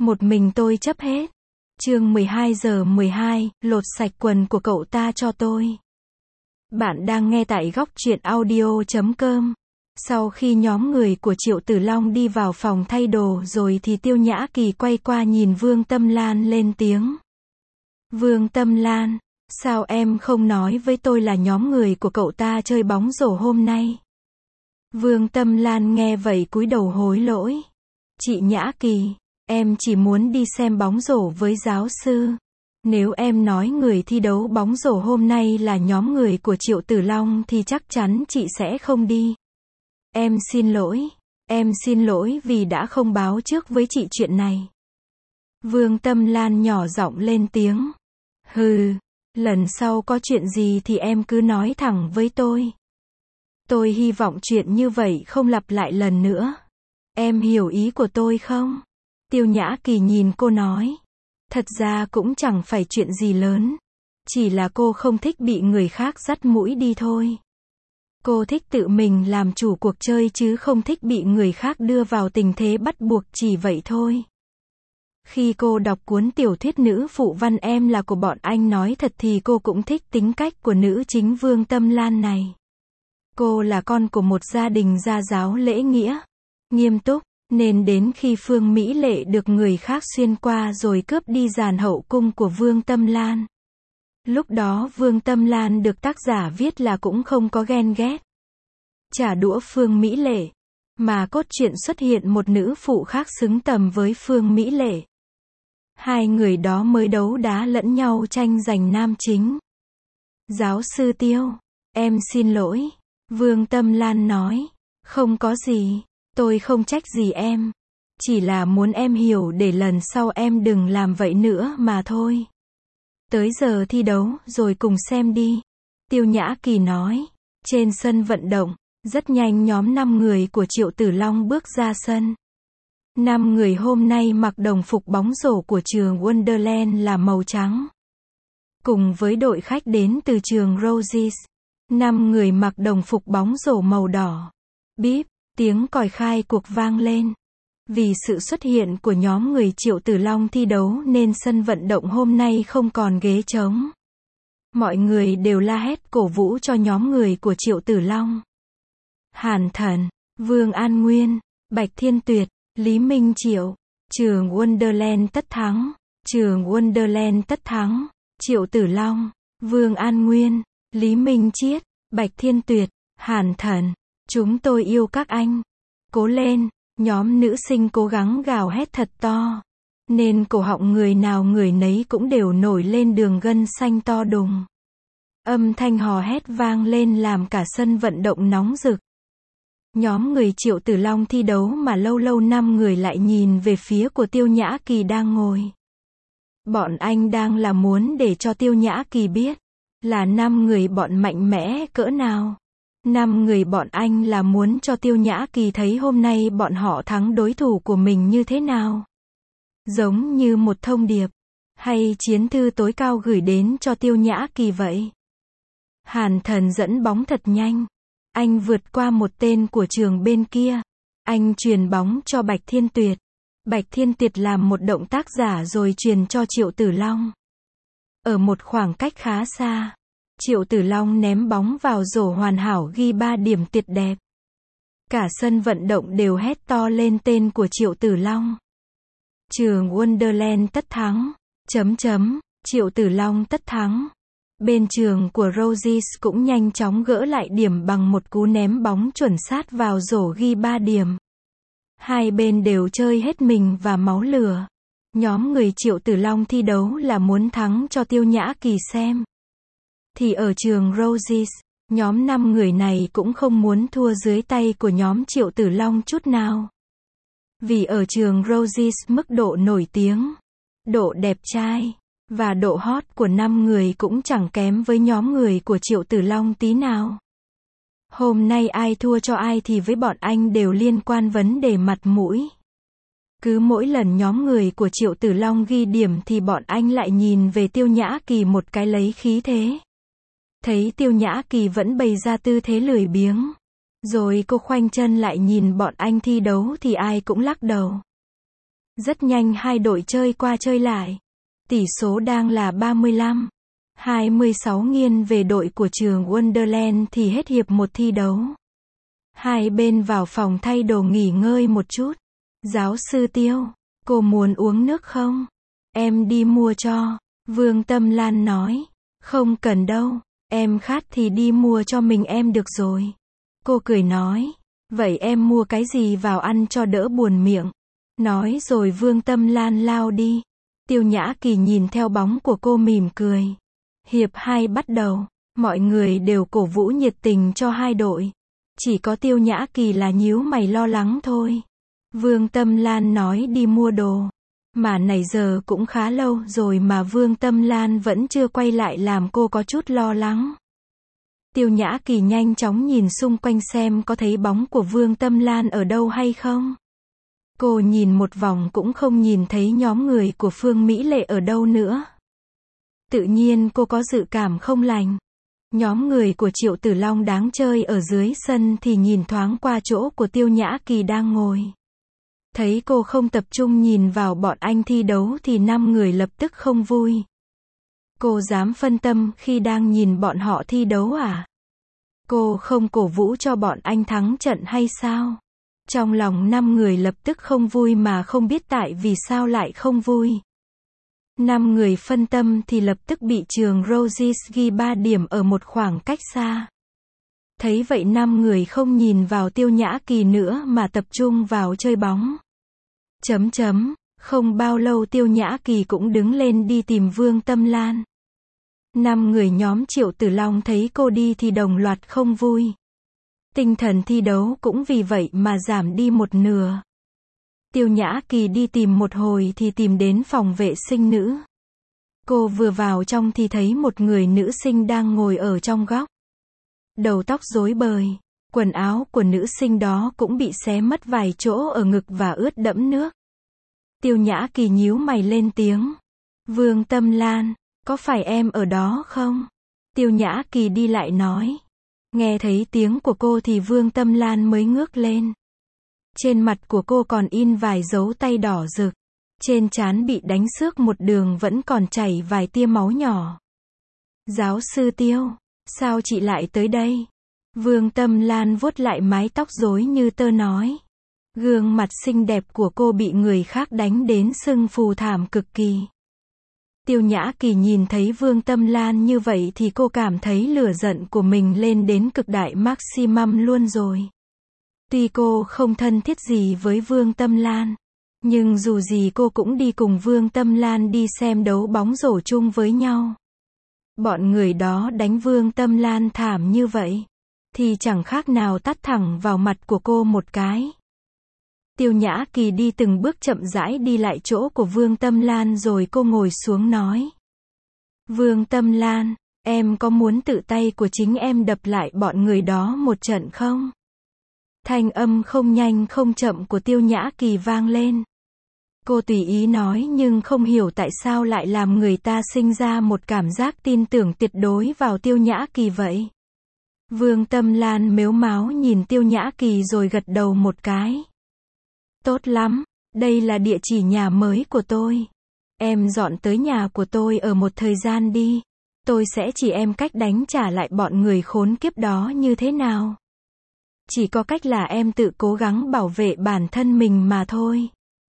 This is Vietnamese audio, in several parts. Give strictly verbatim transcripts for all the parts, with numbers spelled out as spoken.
Một mình tôi chấp hết. Chương mười hai giờ mười hai, lột sạch quần của cậu ta cho tôi. Bạn đang nghe tại góc truyện audio chấm com. Sau khi nhóm người của Triệu Tử Long đi vào phòng thay đồ rồi thì Tiêu Nhã Kỳ quay qua nhìn Vương Tâm Lan lên tiếng. Vương Tâm Lan, sao em không nói với tôi là nhóm người của cậu ta chơi bóng rổ hôm nay? Vương Tâm Lan nghe vậy cúi đầu hối lỗi. Chị Nhã Kỳ, em chỉ muốn đi xem bóng rổ với giáo sư. Nếu em nói người thi đấu bóng rổ hôm nay là nhóm người của Triệu Tử Long thì chắc chắn chị sẽ không đi. Em xin lỗi, em xin lỗi vì đã không báo trước với chị chuyện này. Vương Tâm Lan nhỏ giọng lên tiếng. Hừ, lần sau có chuyện gì thì em cứ nói thẳng với tôi. Tôi hy vọng chuyện như vậy không lặp lại lần nữa. Em hiểu ý của tôi không? Tiêu Nhã Kỳ nhìn cô nói. Thật ra cũng chẳng phải chuyện gì lớn. Chỉ là cô không thích bị người khác dắt mũi đi thôi. Cô thích tự mình làm chủ cuộc chơi chứ không thích bị người khác đưa vào tình thế bắt buộc, chỉ vậy thôi. Khi cô đọc cuốn tiểu thuyết Nữ phụ văn em là của bọn anh nói thật thì cô cũng thích tính cách của nữ chính Vương Tâm Lan này. Cô là con của một gia đình gia giáo lễ nghĩa, nghiêm túc, nên đến khi Phương Mỹ Lệ được người khác xuyên qua rồi cướp đi giàn hậu cung của Vương Tâm Lan. Lúc đó Vương Tâm Lan được tác giả viết là cũng không có ghen ghét, trả đũa Phương Mỹ Lệ, mà cốt truyện xuất hiện một nữ phụ khác xứng tầm với Phương Mỹ Lệ. Hai người đó mới đấu đá lẫn nhau tranh giành nam chính. Giáo sư Tiêu, em xin lỗi. Vương Tâm Lan nói. Không có gì, tôi không trách gì em. Chỉ là muốn em hiểu để lần sau em đừng làm vậy nữa mà thôi. Tới giờ thi đấu rồi cùng xem đi. Tiêu Nhã Kỳ nói. Trên sân vận động, rất nhanh nhóm năm người của Triệu Tử Long bước ra sân. Năm người hôm nay mặc đồng phục bóng rổ của trường Wonderland là màu trắng. Cùng với đội khách đến từ trường Roses, năm người mặc đồng phục bóng rổ màu đỏ. Bíp, tiếng còi khai cuộc vang lên. Vì sự xuất hiện của nhóm người Triệu Tử Long thi đấu nên sân vận động hôm nay không còn ghế trống. Mọi người đều la hét cổ vũ cho nhóm người của Triệu Tử Long. Hàn Thần, Vương An Nguyên, Bạch Thiên Tuyệt, Lý Minh Triệu, trường Wonderland tất thắng, trường Wonderland tất thắng, Triệu Tử Long, Vương An Nguyên, Lý Minh Chiết, Bạch Thiên Tuyệt, Hàn Thần, chúng tôi yêu các anh. Cố lên, nhóm nữ sinh cố gắng gào hét thật to, nên cổ họng người nào người nấy cũng đều nổi lên đường gân xanh to đùng. Âm thanh hò hét vang lên làm cả sân vận động nóng rực. Nhóm người Triệu Tử Long thi đấu mà lâu lâu năm người lại nhìn về phía của Tiêu Nhã Kỳ đang ngồi. Bọn anh đang là muốn để cho Tiêu Nhã Kỳ biết là năm người bọn mạnh mẽ cỡ nào. Năm người bọn anh là muốn cho Tiêu Nhã Kỳ thấy hôm nay bọn họ thắng đối thủ của mình như thế nào. Giống như một thông điệp hay chiến thư tối cao gửi đến cho Tiêu Nhã Kỳ vậy. Hàn Thần dẫn bóng thật nhanh. Anh vượt qua một tên của trường bên kia. Anh truyền bóng cho Bạch Thiên Tuyệt. Bạch Thiên Tuyệt làm một động tác giả rồi truyền cho Triệu Tử Long. Ở một khoảng cách khá xa, Triệu Tử Long ném bóng vào rổ hoàn hảo ghi ba điểm tuyệt đẹp. Cả sân vận động đều hét to lên tên của Triệu Tử Long. Trường Wonderland tất thắng. Chấm chấm, Triệu Tử Long tất thắng. Bên trường của Roses cũng nhanh chóng gỡ lại điểm bằng một cú ném bóng chuẩn xác vào rổ ghi ba điểm. Hai bên đều chơi hết mình và máu lửa. Nhóm người Triệu Tử Long thi đấu là muốn thắng cho Tiêu Nhã Kỳ xem. Thì ở trường Roses, nhóm năm người này cũng không muốn thua dưới tay của nhóm Triệu Tử Long chút nào. Vì ở trường Roses mức độ nổi tiếng, độ đẹp trai và độ hot của năm người cũng chẳng kém với nhóm người của Triệu Tử Long tí nào. Hôm nay ai thua cho ai thì với bọn anh đều liên quan vấn đề mặt mũi. Cứ mỗi lần nhóm người của Triệu Tử Long ghi điểm thì bọn anh lại nhìn về Tiêu Nhã Kỳ một cái lấy khí thế. Thấy Tiêu Nhã Kỳ vẫn bày ra tư thế lười biếng. Rồi cô khoanh chân lại nhìn bọn anh thi đấu thì ai cũng lắc đầu. Rất nhanh hai đội chơi qua chơi lại. Tỷ số đang là ba mươi lăm hai mươi sáu nghiêng về đội của trường Wonderland thì hết hiệp một thi đấu. Hai bên vào phòng thay đồ nghỉ ngơi một chút. Giáo sư Tiêu, cô muốn uống nước không? Em đi mua cho. Vương Tâm Lan nói. Không cần đâu, em khát thì đi mua cho mình em được rồi. Cô cười nói. Vậy em mua cái gì vào ăn cho đỡ buồn miệng. Nói rồi Vương Tâm Lan lao đi. Tiêu Nhã Kỳ nhìn theo bóng của cô mỉm cười. Hiệp hai bắt đầu, mọi người đều cổ vũ nhiệt tình cho hai đội. Chỉ có Tiêu Nhã Kỳ là nhíu mày lo lắng thôi. Vương Tâm Lan nói đi mua đồ. Mà nãy giờ cũng khá lâu rồi mà Vương Tâm Lan vẫn chưa quay lại làm cô có chút lo lắng. Tiêu Nhã Kỳ nhanh chóng nhìn xung quanh xem có thấy bóng của Vương Tâm Lan ở đâu hay không. Cô nhìn một vòng cũng không nhìn thấy nhóm người của Phương Mỹ Lệ ở đâu nữa. Tự nhiên cô có dự cảm không lành. Nhóm người của Triệu Tử Long đáng chơi ở dưới sân thì nhìn thoáng qua chỗ của Tiêu Nhã Kỳ đang ngồi. Thấy cô không tập trung nhìn vào bọn anh thi đấu thì năm người lập tức không vui. Cô dám phân tâm khi đang nhìn bọn họ thi đấu à? Cô không cổ vũ cho bọn anh thắng trận hay sao? Trong lòng năm người lập tức không vui mà không biết tại vì sao lại không vui. Năm người phân tâm thì lập tức bị trường Roses ghi ba điểm ở một khoảng cách xa. Thấy vậy năm người không nhìn vào Tiêu Nhã Kỳ nữa mà tập trung vào chơi bóng. Chấm chấm, không bao lâu Tiêu Nhã Kỳ cũng đứng lên đi tìm Vương Tâm Lan. Năm người nhóm Triệu Tử Long thấy cô đi thì đồng loạt không vui. Tinh thần thi đấu cũng vì vậy mà giảm đi một nửa. Tiêu Nhã Kỳ đi tìm một hồi thì tìm đến phòng vệ sinh nữ. Cô vừa vào trong thì thấy một người nữ sinh đang ngồi ở trong góc. Đầu tóc rối bời, quần áo của nữ sinh đó cũng bị xé mất vài chỗ ở ngực và ướt đẫm nước. Tiêu Nhã Kỳ nhíu mày lên tiếng. Vương Tâm Lan, có phải em ở đó không? Tiêu Nhã Kỳ đi lại nói. Nghe thấy tiếng của cô thì Vương Tâm Lan mới ngước lên. Trên mặt của cô còn in vài dấu tay đỏ rực. Trên trán bị đánh xước một đường vẫn còn chảy vài tia máu nhỏ. Giáo sư Tiêu, sao chị lại tới đây? Vương Tâm Lan vuốt lại mái tóc rối như tơ nói. Gương mặt xinh đẹp của cô bị người khác đánh đến sưng phù thảm cực kỳ. Tiêu Nhã Kỳ nhìn thấy Vương Tâm Lan như vậy thì cô cảm thấy lửa giận của mình lên đến cực đại maximum luôn rồi. Tuy cô không thân thiết gì với Vương Tâm Lan, nhưng dù gì cô cũng đi cùng Vương Tâm Lan đi xem đấu bóng rổ chung với nhau. Bọn người đó đánh Vương Tâm Lan thảm như vậy, thì chẳng khác nào tát thẳng vào mặt của cô một cái. Tiêu Nhã Kỳ đi từng bước chậm rãi đi lại chỗ của Vương Tâm Lan rồi cô ngồi xuống nói. Vương Tâm Lan, em có muốn tự tay của chính em đập lại bọn người đó một trận không? Thanh âm không nhanh không chậm của Tiêu Nhã Kỳ vang lên. Cô tùy ý nói nhưng không hiểu tại sao lại làm người ta sinh ra một cảm giác tin tưởng tuyệt đối vào Tiêu Nhã Kỳ vậy. Vương Tâm Lan mếu máo nhìn Tiêu Nhã Kỳ rồi gật đầu một cái. Tốt lắm, đây là địa chỉ nhà mới của tôi. Em dọn tới nhà của tôi ở một thời gian đi. Tôi sẽ chỉ em cách đánh trả lại bọn người khốn kiếp đó như thế nào. Chỉ có cách là em tự cố gắng bảo vệ bản thân mình mà thôi.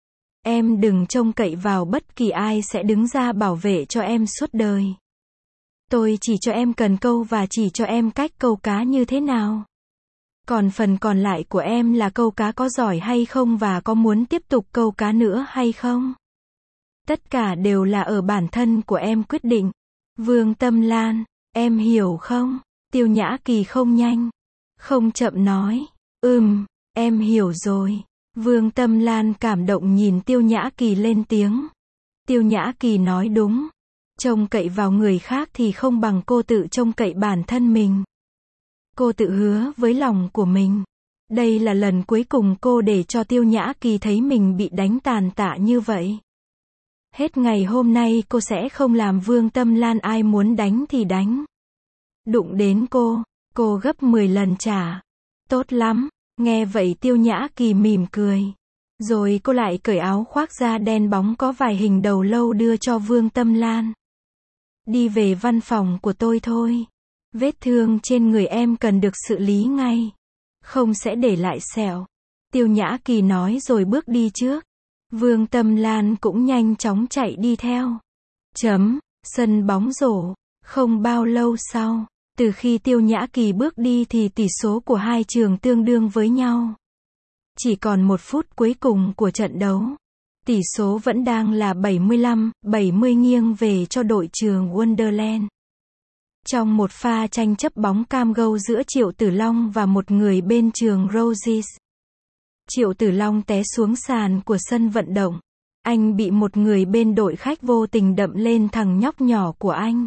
Em đừng trông cậy vào bất kỳ ai sẽ đứng ra bảo vệ cho em suốt đời. Tôi chỉ cho em cần câu và chỉ cho em cách câu cá như thế nào. Còn phần còn lại của em là câu cá có giỏi hay không và có muốn tiếp tục câu cá nữa hay không. Tất cả đều là ở bản thân của em quyết định. Vương Tâm Lan, em hiểu không? Tiêu Nhã Kỳ không nhanh, không chậm nói. Ừm, em hiểu rồi. Vương Tâm Lan cảm động nhìn Tiêu Nhã Kỳ lên tiếng. Tiêu Nhã Kỳ nói đúng. Trông cậy vào người khác thì không bằng cô tự trông cậy bản thân mình. Cô tự hứa với lòng của mình. Đây là lần cuối cùng cô để cho Tiêu Nhã Kỳ thấy mình bị đánh tàn tạ như vậy. Hết ngày hôm nay cô sẽ không làm Vương Tâm Lan ai muốn đánh thì đánh. Đụng đến cô, cô gấp mười lần trả. Tốt lắm. Nghe vậy Tiêu Nhã Kỳ mỉm cười. Rồi cô lại cởi áo khoác da đen bóng có vài hình đầu lâu đưa cho Vương Tâm Lan. Đi về văn phòng của tôi thôi. Vết thương trên người em cần được xử lý ngay. Không sẽ để lại sẹo. Tiêu Nhã Kỳ nói rồi bước đi trước. Vương Tâm Lan cũng nhanh chóng chạy đi theo. Chấm, sân bóng rổ. Không bao lâu sau, từ khi Tiêu Nhã Kỳ bước đi thì tỷ số của hai trường tương đương với nhau. Chỉ còn một phút cuối cùng của trận đấu. Tỷ số vẫn đang là bảy mươi lăm bảy mươi nghiêng về cho đội trường Wonderland. Trong một pha tranh chấp bóng cam gâu giữa Triệu Tử Long và một người bên trường Roses. Triệu Tử Long té xuống sàn của sân vận động. Anh bị một người bên đội khách vô tình đậm lên thằng nhóc nhỏ của anh.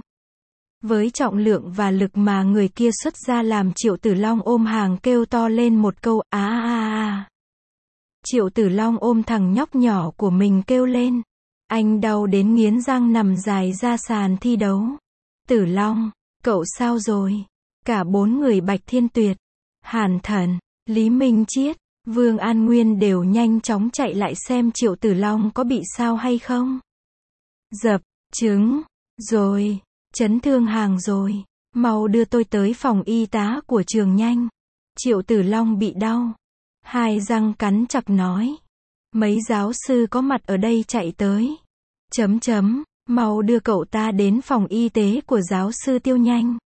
Với trọng lượng và lực mà người kia xuất ra làm Triệu Tử Long ôm hàng kêu to lên một câu á a a. Triệu Tử Long ôm thằng nhóc nhỏ của mình kêu lên. Anh đau đến nghiến răng nằm dài ra sàn thi đấu. Tử Long, cậu sao rồi? Cả bốn người Bạch Thiên Tuyệt, Hàn Thần, Lý Minh Chiết, Vương An Nguyên đều nhanh chóng chạy lại xem Triệu Tử Long có bị sao hay không. Dập, chứng, rồi, chấn thương hàng rồi, mau đưa tôi tới phòng y tá của trường nhanh. Triệu Tử Long bị đau. Hai răng cắn chặt nói. Mấy giáo sư có mặt ở đây chạy tới. Chấm chấm, mau đưa cậu ta đến phòng y tế của giáo sư Tiêu nhanh.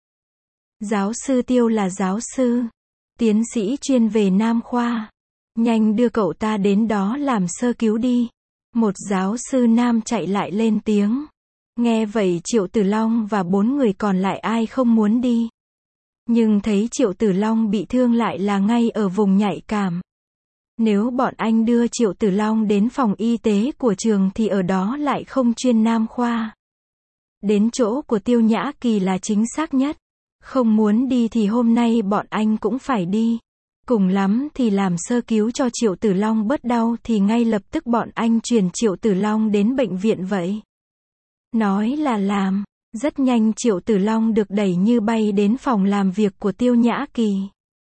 Giáo sư Tiêu là giáo sư, tiến sĩ chuyên về nam khoa. Nhanh đưa cậu ta đến đó làm sơ cứu đi. Một giáo sư nam chạy lại lên tiếng. Nghe vậy Triệu Tử Long và bốn người còn lại ai không muốn đi. Nhưng thấy Triệu Tử Long bị thương lại là ngay ở vùng nhạy cảm. Nếu bọn anh đưa Triệu Tử Long đến phòng y tế của trường thì ở đó lại không chuyên nam khoa. Đến chỗ của Tiêu Nhã Kỳ là chính xác nhất. Không muốn đi thì hôm nay bọn anh cũng phải đi. Cùng lắm thì làm sơ cứu cho Triệu Tử Long bớt đau thì ngay lập tức bọn anh chuyển Triệu Tử Long đến bệnh viện vậy. Nói là làm. Rất nhanh Triệu Tử Long được đẩy như bay đến phòng làm việc của Tiêu Nhã Kỳ.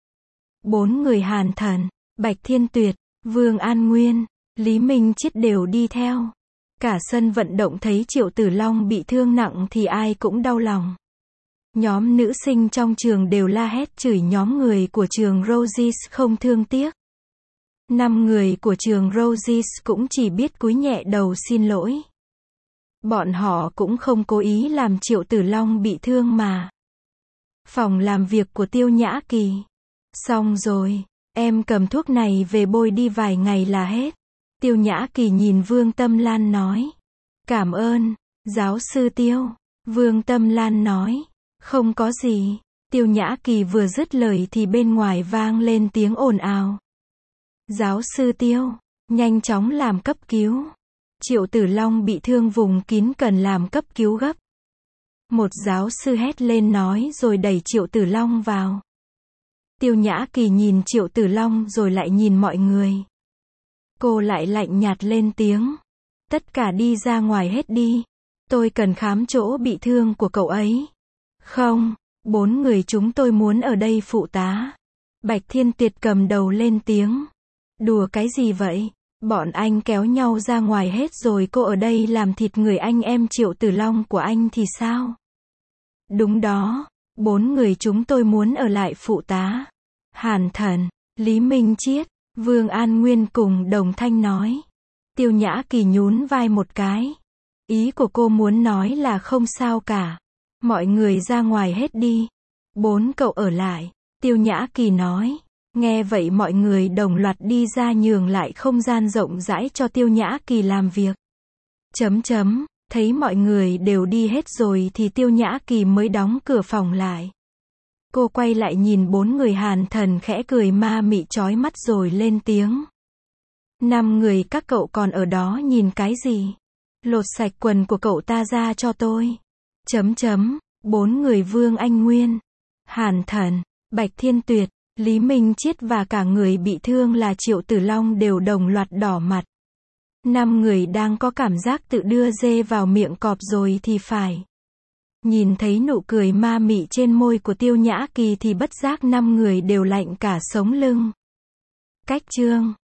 Bốn người Hàn Thần, Bạch Thiên Tuyệt, Vương An Nguyên, Lý Minh Chiết đều đi theo. Cả sân vận động thấy Triệu Tử Long bị thương nặng thì ai cũng đau lòng. Nhóm nữ sinh trong trường đều la hét chửi nhóm người của trường Roses không thương tiếc. Năm người của trường Roses cũng chỉ biết cúi nhẹ đầu xin lỗi. Bọn họ cũng không cố ý làm Triệu Tử Long bị thương mà. Phòng làm việc của Tiêu Nhã Kỳ. Xong rồi, em cầm thuốc này về bôi đi vài ngày là hết. Tiêu Nhã Kỳ nhìn Vương Tâm Lan nói. Cảm ơn, giáo sư Tiêu. Vương Tâm Lan nói. Không có gì. Tiêu Nhã Kỳ vừa dứt lời thì bên ngoài vang lên tiếng ồn ào. Giáo sư Tiêu, nhanh chóng làm cấp cứu. Triệu Tử Long bị thương vùng kín cần làm cấp cứu gấp. Một giáo sư hét lên nói rồi đẩy Triệu Tử Long vào. Tiêu Nhã Kỳ nhìn Triệu Tử Long rồi lại nhìn mọi người. Cô lại lạnh nhạt lên tiếng. Tất cả đi ra ngoài hết đi. Tôi cần khám chỗ bị thương của cậu ấy. Không, bốn người chúng tôi muốn ở đây phụ tá. Bạch Thiên Tuyệt cầm đầu lên tiếng. Đùa cái gì vậy? Bọn anh kéo nhau ra ngoài hết rồi cô ở đây làm thịt người anh em Triệu Tử Long của anh thì sao? Đúng đó, bốn người chúng tôi muốn ở lại phụ tá. Hàn Thần, Lý Minh Chiết, Vương An Nguyên cùng đồng thanh nói. Tiêu Nhã Kỳ nhún vai một cái. Ý của cô muốn nói là không sao cả. Mọi người ra ngoài hết đi. Bốn cậu ở lại. Tiêu Nhã Kỳ nói. Nghe vậy mọi người đồng loạt đi ra nhường lại không gian rộng rãi cho Tiêu Nhã Kỳ làm việc. Chấm chấm, thấy mọi người đều đi hết rồi thì Tiêu Nhã Kỳ mới đóng cửa phòng lại. Cô quay lại nhìn bốn người Hàn Thần khẽ cười ma mị chói mắt rồi lên tiếng. Năm người các cậu còn ở đó nhìn cái gì? Lột sạch quần của cậu ta ra cho tôi. Chấm chấm, bốn người Vương Anh Nguyên, Hàn Thần, Bạch Thiên Tuyệt, Lý Minh Chiết và cả người bị thương là Triệu Tử Long đều đồng loạt đỏ mặt. Năm người đang có cảm giác tự đưa dê vào miệng cọp rồi thì phải. Nhìn thấy nụ cười ma mị trên môi của Tiêu Nhã Kỳ thì bất giác năm người đều lạnh cả sống lưng. Cách chương